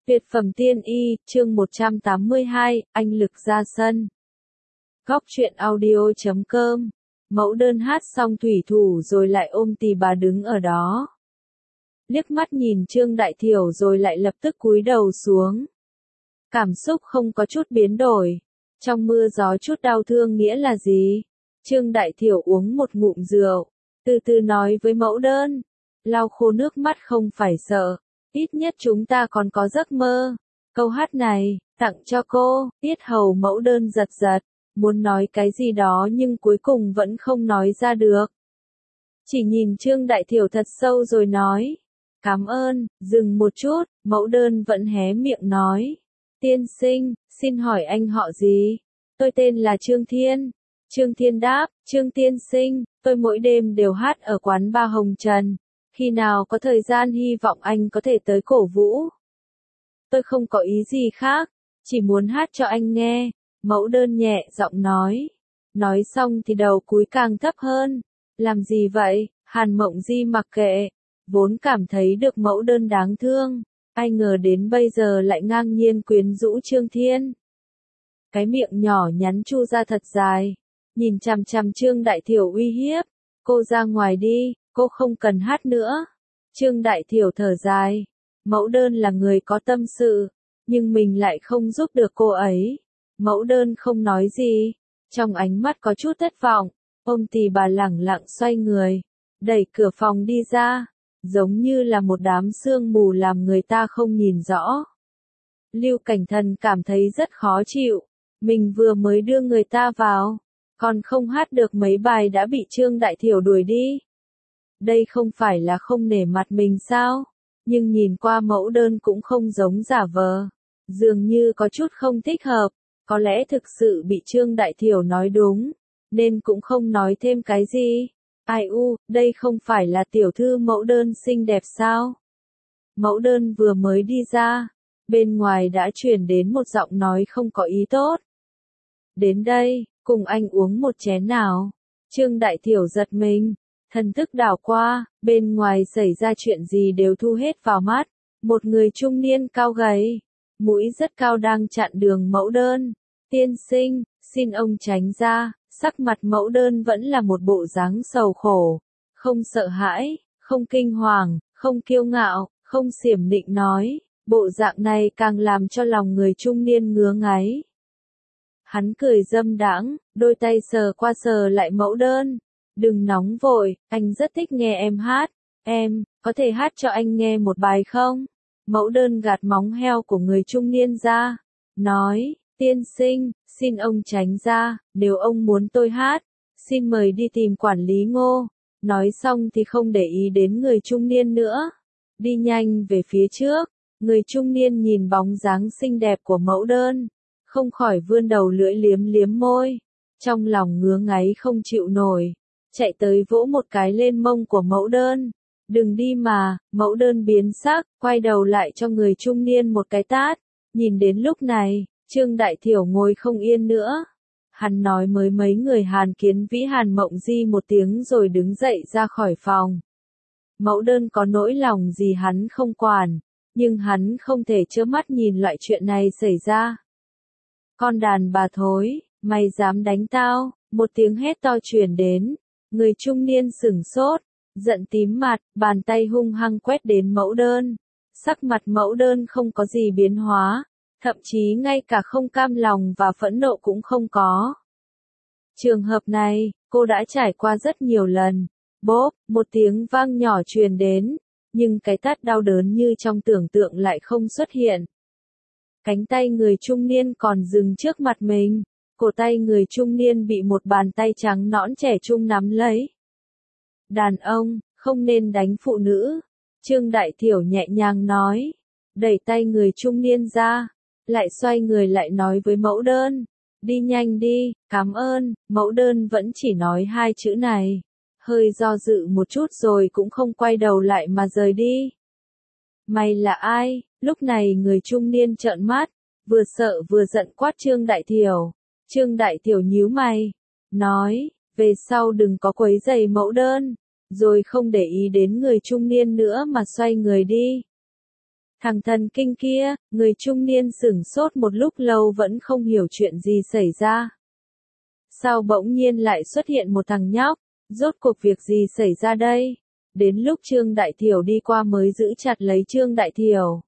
Tuyệt phẩm tiên y, chương 182, anh lực ra sân. Góc truyện audio.com. Mẫu đơn hát xong thủy thủ rồi lại ôm tì bà đứng ở đó. Liếc mắt nhìn Trương Đại Thiểu rồi lại lập tức cúi đầu xuống. Cảm xúc không có chút biến đổi. Trong mưa gió chút đau thương nghĩa là gì? Trương Đại Thiểu uống một ngụm rượu, từ từ nói với mẫu đơn. Lau khô nước mắt không phải sợ. Ít nhất chúng ta còn có giấc mơ. Câu hát này, tặng cho cô, tiết hầu mẫu đơn giật giật, muốn nói cái gì đó nhưng cuối cùng vẫn không nói ra được. Chỉ nhìn Trương Đại Thiểu thật sâu rồi nói, cảm ơn, dừng một chút, mẫu đơn vẫn hé miệng nói. Tiên sinh, xin hỏi anh họ gì? Tôi tên là Trương Thiên. Trương Thiên đáp, Trương tiên sinh, tôi mỗi đêm đều hát ở quán ba Hồng Trần. Khi nào có thời gian hy vọng anh có thể tới cổ vũ. Tôi không có ý gì khác, chỉ muốn hát cho anh nghe, mẫu đơn nhẹ giọng nói. Nói xong thì đầu cúi càng thấp hơn. Làm gì vậy? Hàn Mộng Di mặc kệ, vốn cảm thấy được mẫu đơn đáng thương, ai ngờ đến bây giờ lại ngang nhiên quyến rũ Trương Thiên. Cái miệng nhỏ nhắn chu ra thật dài, nhìn chằm chằm Trương Đại Thiểu uy hiếp, cô ra ngoài đi. Cô không cần hát nữa. Trương Đại Thiểu thở dài. Mẫu đơn là người có tâm sự, nhưng mình lại không giúp được cô ấy. Mẫu đơn không nói gì, trong ánh mắt có chút thất vọng. Ôm tì bà lẳng lặng xoay người, đẩy cửa phòng đi ra, giống như là một đám sương mù làm người ta không nhìn rõ. Lưu Cảnh Thần cảm thấy rất khó chịu. Mình vừa mới đưa người ta vào, còn không hát được mấy bài đã bị Trương Đại Thiểu đuổi đi. Đây không phải là không nể mặt mình sao? Nhưng nhìn qua mẫu đơn cũng không giống giả vờ. Dường như có chút không thích hợp. Có lẽ thực sự bị Trương Đại Thiểu nói đúng. Nên cũng không nói thêm cái gì. Ai u, đây không phải là tiểu thư mẫu đơn xinh đẹp sao? Mẫu đơn vừa mới đi ra. Bên ngoài đã truyền đến một giọng nói không có ý tốt. Đến đây, cùng anh uống một chén nào. Trương Đại Thiểu giật mình. Thần thức đảo qua, bên ngoài xảy ra chuyện gì đều thu hết vào mắt. Một người trung niên cao gầy, mũi rất cao đang chặn đường mẫu đơn. Tiên sinh, xin ông tránh ra. Sắc mặt mẫu đơn vẫn là một bộ dáng sầu khổ. Không sợ hãi, không kinh hoàng, không kiêu ngạo, không xiểm nịnh nói. Bộ dạng này càng làm cho lòng người trung niên ngứa ngáy. Hắn cười dâm đãng, đôi tay sờ qua sờ lại mẫu đơn. Đừng nóng vội, anh rất thích nghe em hát. Em, có thể hát cho anh nghe một bài không? Mẫu đơn gạt móng heo của người trung niên ra. Nói, tiên sinh, xin ông tránh ra, nếu ông muốn tôi hát, xin mời đi tìm quản lý Ngô. Nói xong thì không để ý đến người trung niên nữa. Đi nhanh về phía trước, người trung niên nhìn bóng dáng xinh đẹp của mẫu đơn. Không khỏi vươn đầu lưỡi liếm liếm môi. Trong lòng ngứa ngáy không chịu nổi. Chạy tới vỗ một cái lên mông của mẫu đơn. Đừng đi mà, mẫu đơn biến sắc, quay đầu lại cho người trung niên một cái tát. Nhìn đến lúc này, Trương Đại Thiểu ngồi không yên nữa. Hắn nói mới mấy người Hàn Kiến Vĩ Hàn Mộng Di một tiếng rồi đứng dậy ra khỏi phòng. Mẫu đơn có nỗi lòng gì hắn không quản, nhưng hắn không thể trơ mắt nhìn loại chuyện này xảy ra. Con đàn bà thối, mày dám đánh tao, một tiếng hét to truyền đến. Người trung niên sửng sốt, giận tím mặt, bàn tay hung hăng quét đến mẫu đơn. Sắc mặt mẫu đơn không có gì biến hóa, thậm chí ngay cả không cam lòng và phẫn nộ cũng không có. Trường hợp này, cô đã trải qua rất nhiều lần. Bốp, một tiếng vang nhỏ truyền đến, nhưng cái tát đau đớn như trong tưởng tượng lại không xuất hiện. Cánh tay người trung niên còn dừng trước mặt mình. Cổ tay người trung niên bị một bàn tay trắng nõn trẻ trung nắm lấy. Đàn ông, không nên đánh phụ nữ. Trương Đại Thiểu nhẹ nhàng nói. Đẩy tay người trung niên ra. Lại xoay người lại nói với mẫu đơn. Đi nhanh đi, cảm ơn. Mẫu đơn vẫn chỉ nói hai chữ này. Hơi do dự một chút rồi cũng không quay đầu lại mà rời đi. Mày là ai? Lúc này người trung niên trợn mắt. Vừa sợ vừa giận quát Trương Đại Thiểu. Trương Đại Thiểu nhíu mày, nói, về sau đừng có quấy rầy mẫu đơn, rồi không để ý đến người trung niên nữa mà xoay người đi. Thằng thần kinh kia, người trung niên sửng sốt một lúc lâu vẫn không hiểu chuyện gì xảy ra. Sao bỗng nhiên lại xuất hiện một thằng nhóc, rốt cuộc việc gì xảy ra đây? Đến lúc Trương Đại Thiểu đi qua mới giữ chặt lấy Trương Đại Thiểu.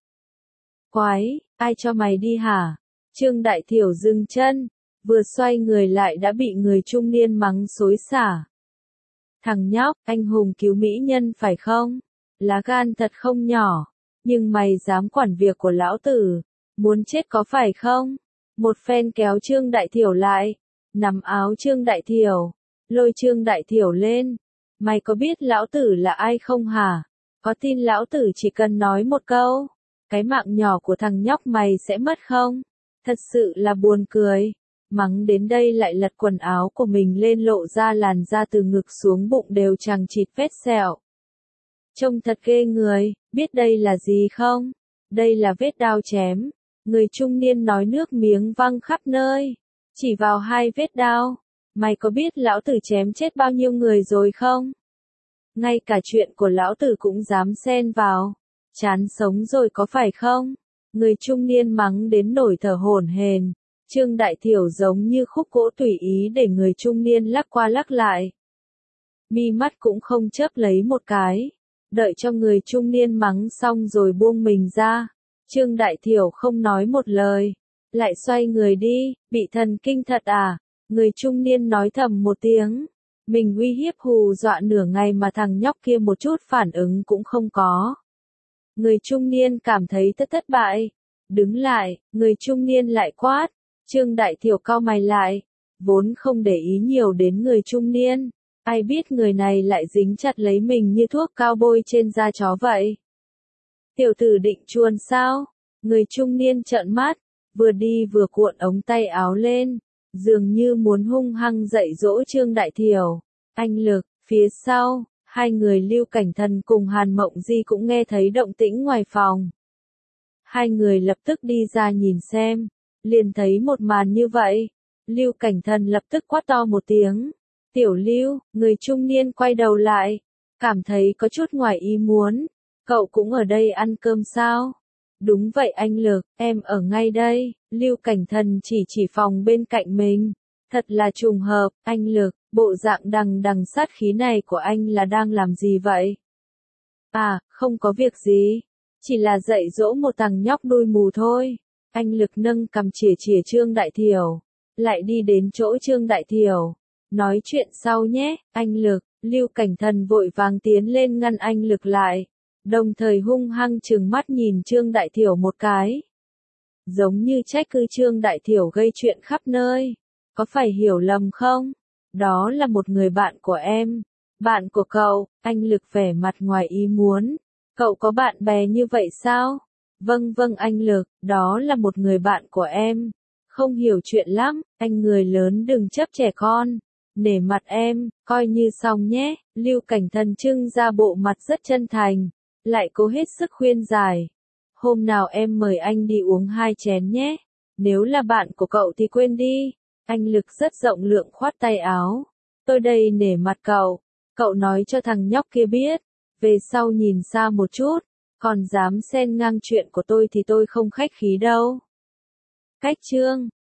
Quái, ai cho mày đi hả? Trương Đại Thiểu dừng chân, vừa xoay người lại đã bị người trung niên mắng xối xả. Thằng nhóc, anh hùng cứu mỹ nhân phải không? Lá gan thật không nhỏ, nhưng mày dám quản việc của lão tử, muốn chết có phải không? Một phen kéo Trương Đại Thiểu lại, nắm áo Trương Đại Thiểu, lôi Trương Đại Thiểu lên. Mày có biết lão tử là ai không hả? Có tin lão tử chỉ cần nói một câu, cái mạng nhỏ của thằng nhóc mày sẽ mất không? Thật sự là buồn cười. Mắng đến đây lại lật quần áo của mình lên lộ ra làn da từ ngực xuống bụng đều chằng chịt vết sẹo. Trông thật ghê người, biết đây là gì không? Đây là vết đao chém. Người trung niên nói nước miếng văng khắp nơi. Chỉ vào hai vết đao. Mày có biết lão tử chém chết bao nhiêu người rồi không? Ngay cả chuyện của lão tử cũng dám xen vào. Chán sống rồi có phải không? Người trung niên mắng đến nổi thở hổn hển. Trương Đại Thiểu giống như khúc gỗ tùy ý để người trung niên lắc qua lắc lại. Mi mắt cũng không chớp lấy một cái. Đợi cho người trung niên mắng xong rồi buông mình ra. Trương Đại Thiểu không nói một lời. Lại xoay người đi, bị thần kinh thật à? Người trung niên nói thầm một tiếng. Mình uy hiếp hù dọa nửa ngày mà thằng nhóc kia một chút phản ứng cũng không có. Người trung niên cảm thấy thất bại. Đứng lại, người trung niên lại quát. Trương Đại Thiểu cau mày lại. Vốn không để ý nhiều đến người trung niên. Ai biết người này lại dính chặt lấy mình như thuốc cao bôi trên da chó vậy. Tiểu tử định chuồn sao? Người trung niên trợn mắt, vừa đi vừa cuộn ống tay áo lên, dường như muốn hung hăng dạy dỗ Trương Đại Thiểu. Anh Lực, phía sau, hai người Lưu Cảnh Thần cùng Hàn Mộng Di cũng nghe thấy động tĩnh ngoài phòng. Hai người lập tức đi ra nhìn xem, liền thấy một màn như vậy. Lưu Cảnh Thần lập tức quát to một tiếng. Tiểu Lưu, người trung niên quay đầu lại, cảm thấy có chút ngoài ý muốn. Cậu cũng ở đây ăn cơm sao? Đúng vậy anh Lực, em ở ngay đây. Lưu Cảnh Thần chỉ phòng bên cạnh mình. Thật là trùng hợp, anh Lực, bộ dạng đằng đằng sát khí này của anh là đang làm gì vậy? À, không có việc gì. Chỉ là dạy dỗ một thằng nhóc đuôi mù thôi. Anh Lực nâng cằm chỉa Trương Đại Thiểu. Lại đi đến chỗ Trương Đại Thiểu. Nói chuyện sau nhé, anh Lực. Lưu Cảnh Thần vội vàng tiến lên ngăn anh Lực lại. Đồng thời hung hăng trừng mắt nhìn Trương Đại Thiểu một cái. Giống như trách cứ Trương Đại Thiểu gây chuyện khắp nơi. Có phải hiểu lầm không? Đó là một người bạn của em. Bạn của cậu, anh Lực vẻ mặt ngoài ý muốn. Cậu có bạn bè như vậy sao? Vâng anh Lực, đó là một người bạn của em. Không hiểu chuyện lắm, anh người lớn đừng chấp trẻ con. Nể mặt em, coi như xong nhé. Lưu Cảnh Thần trưng ra bộ mặt rất chân thành. Lại cố hết sức khuyên giải. Hôm nào em mời anh đi uống 2 chén nhé. Nếu là bạn của cậu thì quên đi. Anh Lực rất rộng lượng khoát tay áo. Tôi đây nể mặt cậu. Cậu nói cho thằng nhóc kia biết. Về sau nhìn xa một chút. Còn dám xen ngang chuyện của tôi thì tôi không khách khí đâu. Cách chương